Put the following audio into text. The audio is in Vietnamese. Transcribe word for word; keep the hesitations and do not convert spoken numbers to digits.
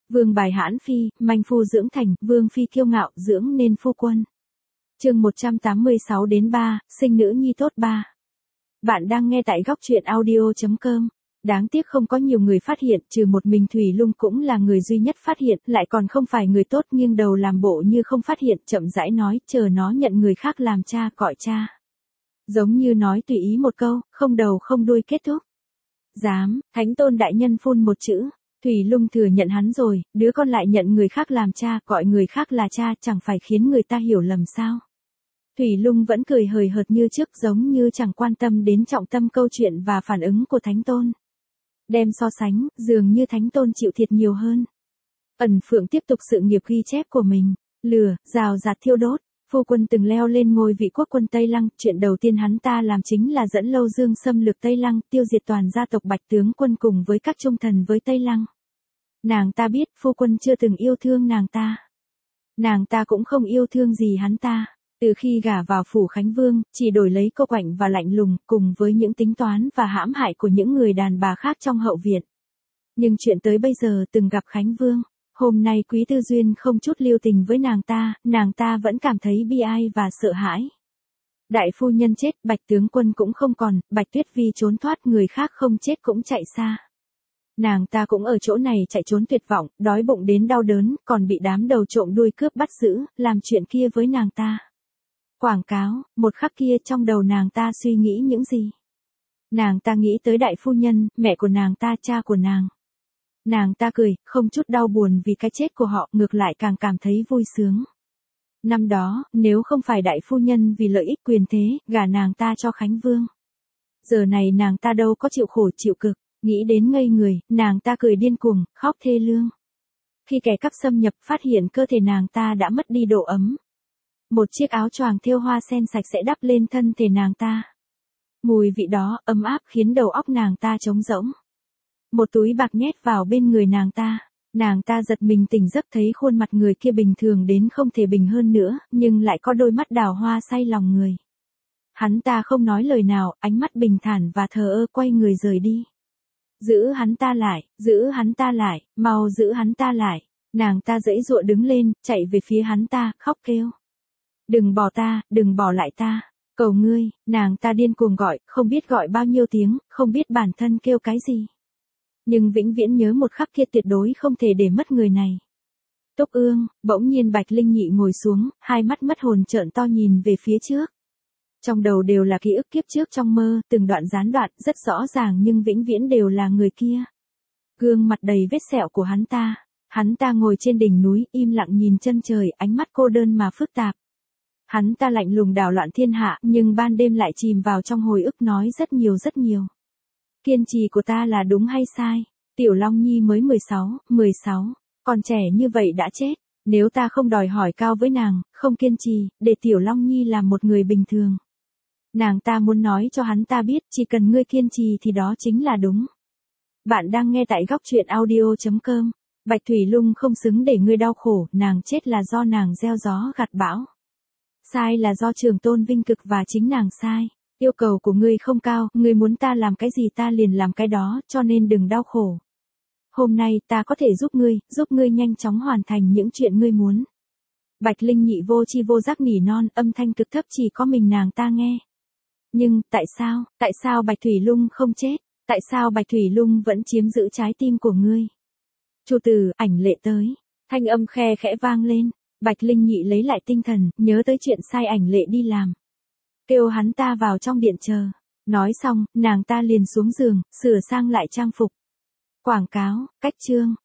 Vương bài hãn phi, manh phu dưỡng thành, vương phi kiêu ngạo, dưỡng nên phu quân. Chương một trăm tám mươi sáu đến ba, sinh nữ nhi tốt ba. Bạn đang nghe tại góc truyện audio chấm com. Đáng tiếc không có nhiều người phát hiện, trừ một mình Thủy Lung cũng là người duy nhất phát hiện, lại còn không phải người tốt, nghiêng đầu làm bộ như không phát hiện, chậm rãi nói, chờ nó nhận người khác làm cha, gọi cha. Giống như nói tùy ý một câu, không đầu không đuôi kết thúc. Dám, Thánh Tôn đại nhân phun một chữ. Thủy Lung thừa nhận hắn rồi, đứa con lại nhận người khác làm cha, gọi người khác là cha, chẳng phải khiến người ta hiểu lầm sao. Thủy Lung vẫn cười hời hợt như trước, giống như chẳng quan tâm đến trọng tâm câu chuyện và phản ứng của Thánh Tôn. Đem so sánh, dường như Thánh Tôn chịu thiệt nhiều hơn. Ẩn Phượng tiếp tục sự nghiệp ghi chép của mình, lửa, rào rạt thiêu đốt. Phu quân từng leo lên ngôi vị quốc quân Tây Lăng, chuyện đầu tiên hắn ta làm chính là dẫn Lâu Dương xâm lược Tây Lăng, tiêu diệt toàn gia tộc Bạch tướng quân cùng với các trung thần với Tây Lăng. Nàng ta biết phu quân chưa từng yêu thương nàng ta. Nàng ta cũng không yêu thương gì hắn ta. Từ khi gả vào phủ Khánh Vương, chỉ đổi lấy cô quạnh và lạnh lùng, cùng với những tính toán và hãm hại của những người đàn bà khác trong hậu viện. Nhưng chuyện tới bây giờ từng gặp Khánh Vương. Hôm nay Quý Tư Duyên không chút lưu tình với nàng ta, nàng ta vẫn cảm thấy bi ai và sợ hãi. Đại phu nhân chết, Bạch tướng quân cũng không còn, Bạch Tuyết Vi trốn thoát, người khác không chết cũng chạy xa. Nàng ta cũng ở chỗ này chạy trốn tuyệt vọng, đói bụng đến đau đớn, còn bị đám đầu trộm đuôi cướp bắt giữ, làm chuyện kia với nàng ta. Quảng cáo, một khắc kia trong đầu nàng ta suy nghĩ những gì? Nàng ta nghĩ tới đại phu nhân, mẹ của nàng ta, cha của nàng. Nàng ta cười, không chút đau buồn vì cái chết của họ, ngược lại càng cảm thấy vui sướng. Năm đó, nếu không phải đại phu nhân vì lợi ích quyền thế, gả nàng ta cho Khánh Vương. Giờ này nàng ta đâu có chịu khổ chịu cực, nghĩ đến ngây người, nàng ta cười điên cuồng, khóc thê lương. Khi kẻ cắp xâm nhập phát hiện cơ thể nàng ta đã mất đi độ ấm. Một chiếc áo choàng thêu hoa sen sạch sẽ đắp lên thân thể nàng ta. Mùi vị đó, ấm áp khiến đầu óc nàng ta trống rỗng. Một túi bạc nhét vào bên người nàng ta. Nàng ta giật mình tỉnh giấc thấy khuôn mặt người kia bình thường đến không thể bình hơn nữa, nhưng lại có đôi mắt đào hoa say lòng người. Hắn ta không nói lời nào, ánh mắt bình thản và thờ ơ quay người rời đi. Giữ hắn ta lại, giữ hắn ta lại, mau giữ hắn ta lại. Nàng ta giãy giụa đứng lên, chạy về phía hắn ta, khóc kêu. Đừng bỏ ta, đừng bỏ lại ta. Cầu ngươi, nàng ta điên cuồng gọi, không biết gọi bao nhiêu tiếng, không biết bản thân kêu cái gì. Nhưng vĩnh viễn nhớ một khắc kia tuyệt đối không thể để mất người này. Túc Ương, bỗng nhiên Bạch Linh Nhị ngồi xuống, hai mắt mất hồn trợn to nhìn về phía trước. Trong đầu đều là ký ức kiếp trước trong mơ, từng đoạn gián đoạn, rất rõ ràng nhưng vĩnh viễn đều là người kia. Gương mặt đầy vết sẹo của hắn ta, hắn ta ngồi trên đỉnh núi, im lặng nhìn chân trời, ánh mắt cô đơn mà phức tạp. Hắn ta lạnh lùng đảo loạn thiên hạ, nhưng ban đêm lại chìm vào trong hồi ức nói rất nhiều rất nhiều. Kiên trì của ta là đúng hay sai? Tiểu Long Nhi mới mười sáu, mười sáu, còn trẻ như vậy đã chết. Nếu ta không đòi hỏi cao với nàng, không kiên trì, để Tiểu Long Nhi làm một người bình thường. Nàng ta muốn nói cho hắn ta biết, chỉ cần ngươi kiên trì thì đó chính là đúng. Bạn đang nghe tại góc truyện audio chấm com. Bạch Thủy Lung không xứng để ngươi đau khổ, nàng chết là do nàng gieo gió gặt bão. Sai là do Trường Tôn Vinh Cực và chính nàng sai. Yêu cầu của ngươi không cao, ngươi muốn ta làm cái gì ta liền làm cái đó, cho nên đừng đau khổ. Hôm nay ta có thể giúp ngươi, giúp ngươi nhanh chóng hoàn thành những chuyện ngươi muốn. Bạch Linh Nhị vô chi vô giác nỉ non, âm thanh cực thấp chỉ có mình nàng ta nghe. Nhưng, tại sao, tại sao Bạch Thủy Lung không chết? Tại sao Bạch Thủy Lung vẫn chiếm giữ trái tim của ngươi? Chu Tử, ảnh lệ tới. Thanh âm khe khẽ vang lên. Bạch Linh Nhị lấy lại tinh thần, nhớ tới chuyện sai ảnh lệ đi làm. Kêu hắn ta vào trong điện chờ. Nói xong, nàng ta liền xuống giường, sửa sang lại trang phục. Quảng cáo, cách chương,